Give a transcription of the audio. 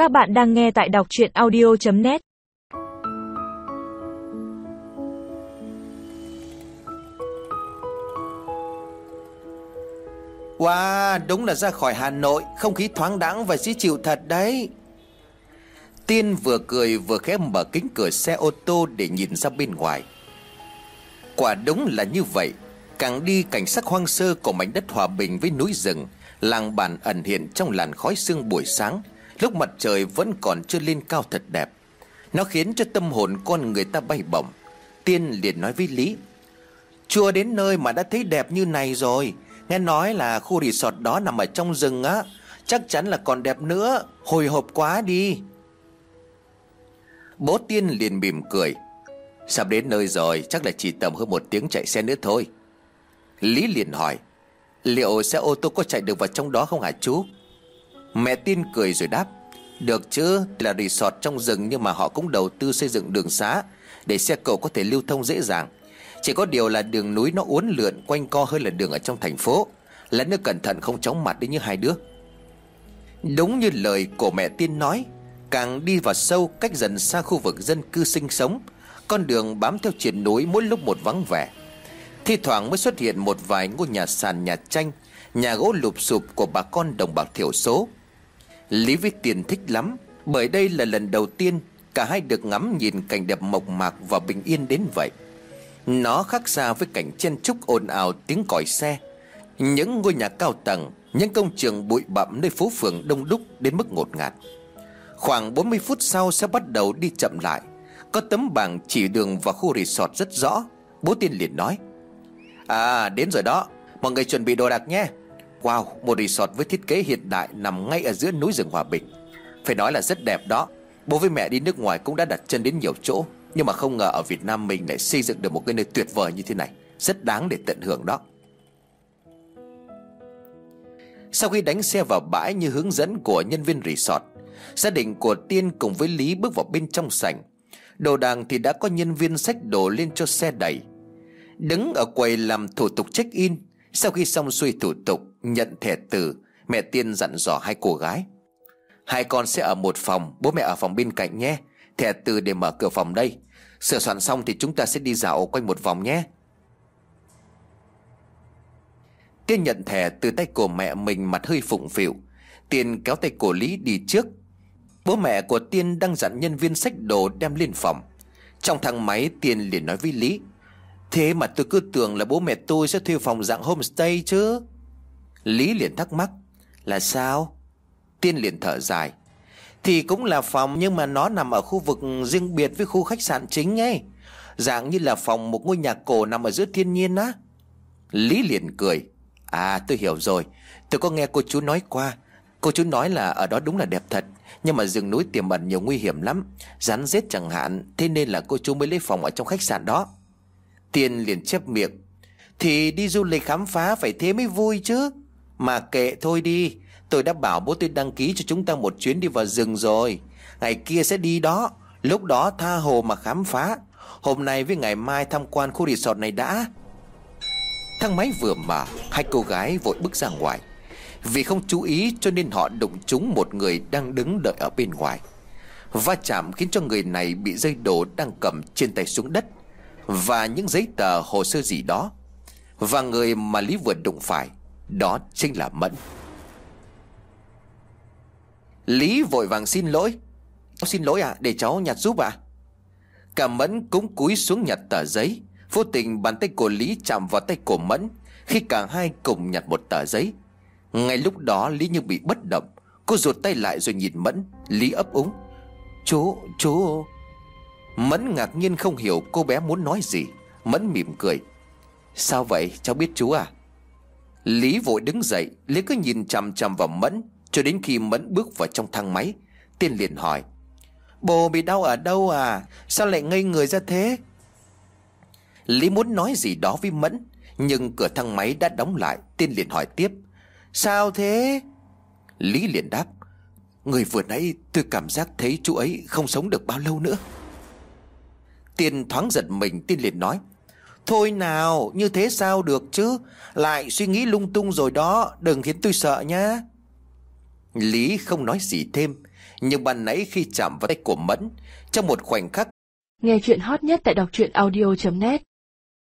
Các bạn đang nghe tại đọc truyện audio.net. Wow, đúng là ra khỏi Hà Nội, không khí thoáng đãng và dễ chịu thật đấy. Tiên vừa cười vừa khẽ mở kính cửa xe ô tô để nhìn ra bên ngoài. Quả đúng là như vậy. Càng đi cảnh sắc hoang sơ của mảnh đất hòa bình với núi rừng, làng bản ẩn hiện trong làn khói sương buổi sáng, lúc mặt trời vẫn còn chưa lên cao thật đẹp. Nó khiến cho tâm hồn con người ta bay bổng. Tiên liền nói với Lý: chưa đến nơi mà đã thấy đẹp như này rồi. Nghe nói là khu resort đó nằm ở trong rừng á, chắc chắn là còn đẹp nữa. Hồi hộp quá đi. Bố Tiên liền mỉm cười: sắp đến nơi rồi, chắc là chỉ tầm hơn 1 tiếng chạy xe nữa thôi. Lý liền hỏi: liệu xe ô tô có chạy được vào trong đó không hả chú? Mẹ Tiên cười rồi đáp: được chứ, là resort trong rừng nhưng mà họ cũng đầu tư xây dựng đường xá để xe cộ có thể lưu thông dễ dàng. Chỉ có điều là đường núi nó uốn lượn quanh co hơn là đường ở trong thành phố. Lẫn nữa cẩn thận không chóng mặt đấy như hai đứa. Đúng như lời của mẹ Tiên nói, càng đi vào sâu cách dần xa khu vực dân cư sinh sống, con đường bám theo triền núi mỗi lúc một vắng vẻ. Thi thoảng mới xuất hiện một vài ngôi nhà sàn, nhà tranh, nhà gỗ lụp xụp của bà con đồng bào thiểu số. Lý với Tiên thích lắm, bởi đây là lần đầu tiên cả hai được ngắm nhìn cảnh đẹp mộc mạc và bình yên đến vậy. Nó khác xa với cảnh chen chúc ồn ào tiếng còi xe, những ngôi nhà cao tầng, những công trường bụi bặm nơi phố phường đông đúc đến mức ngột ngạt. Khoảng 40 phút sau sẽ bắt đầu đi chậm lại. Có tấm bảng chỉ đường vào khu resort rất rõ. Bố Tiên liền nói: à, đến rồi đó, mọi người chuẩn bị đồ đạc nhé. Wow, một resort với thiết kế hiện đại nằm ngay ở giữa núi rừng hòa bình. Phải nói là rất đẹp đó. Bố với mẹ đi nước ngoài cũng đã đặt chân đến nhiều chỗ, nhưng mà không ngờ ở Việt Nam mình lại xây dựng được một cái nơi tuyệt vời như thế này. Rất đáng để tận hưởng đó. Sau khi đánh xe vào bãi như hướng dẫn của nhân viên resort, gia đình của Tiên cùng với Lý bước vào bên trong sảnh. Đồ đạc thì đã có nhân viên xách đồ lên cho xe đẩy. Đứng ở quầy làm thủ tục check in. Sau khi xong xuôi thủ tục nhận thẻ từ, mẹ Tiên dặn dò hai cô gái: hai con sẽ ở một phòng, bố mẹ ở phòng bên cạnh nhé. Thẻ từ để mở cửa phòng đây. Sửa soạn xong thì chúng ta sẽ đi dạo quanh một vòng nhé. Tiên nhận thẻ từ tay của mẹ mình, mặt hơi phụng phịu. Tiên kéo tay của Lý đi trước. Bố mẹ của Tiên đang dặn nhân viên xách đồ đem lên phòng. Trong thang máy, Tiên liền nói với Lý: thế mà tôi cứ tưởng là bố mẹ tôi sẽ thuê phòng dạng homestay chứ. Lý liền thắc mắc: là sao? Tiên liền thở dài: thì cũng là phòng nhưng mà nó nằm ở khu vực riêng biệt với khu khách sạn chính ấy. Dạng như là phòng một ngôi nhà cổ nằm ở giữa thiên nhiên á. Lý liền cười: à, tôi hiểu rồi. Tôi có nghe cô chú nói qua. Cô chú nói là ở đó đúng là đẹp thật, nhưng mà rừng núi tiềm ẩn nhiều nguy hiểm lắm, rắn rết chẳng hạn. Thế nên là cô chú mới lấy phòng ở trong khách sạn đó. Tiên liền chép miệng: thì đi du lịch khám phá phải thế mới vui chứ. Mà kệ thôi đi, tôi đã bảo bố tôi đăng ký cho chúng ta một chuyến đi vào rừng rồi. Ngày kia sẽ đi đó, lúc đó tha hồ mà khám phá. Hôm nay với ngày mai tham quan khu resort này đã. Thang máy vừa mở, hai cô gái vội bước ra ngoài. Vì không chú ý cho nên họ đụng trúng một người đang đứng đợi ở bên ngoài. Va chạm khiến cho người này bị rơi đồ đang cầm trên tay xuống đất, và những giấy tờ hồ sơ gì đó. Và người mà Lý vừa đụng phải, đó chính là Mẫn. Lý vội vàng xin lỗi: cháu xin lỗi ạ, để cháu nhặt giúp ạ. Cả Mẫn cũng cúi xuống nhặt tờ giấy. Vô tình bàn tay của Lý chạm vào tay của Mẫn khi cả hai cùng nhặt một tờ giấy. Ngay lúc đó Lý như bị bất động. Cô rụt tay lại rồi nhìn Mẫn. Lý ấp úng: Chú. Mẫn ngạc nhiên không hiểu cô bé muốn nói gì. Mẫn mỉm cười: sao vậy, cháu biết chú à? Lý vội đứng dậy. Lý cứ nhìn chằm chằm vào Mẫn cho đến khi Mẫn bước vào trong thang máy. Tiên liền hỏi: bồ bị đau ở đâu à? Sao lại ngây người ra thế? Lý muốn nói gì đó với Mẫn, nhưng cửa thang máy đã đóng lại. Tiên liền hỏi tiếp: sao thế? Lý liền đáp: người vừa nãy tôi cảm giác thấy chú ấy không sống được bao lâu nữa. Tiên thoáng giật mình. Tiên liền nói: thôi nào, như thế sao được chứ? Lại suy nghĩ lung tung rồi đó, đừng khiến tôi sợ nhá. Lý không nói gì thêm, Nhưng ban nãy khi chạm vào tay của Mẫn, trong một khoảnh khắc, Nghe chuyện hot nhất tại đọc truyện audio.net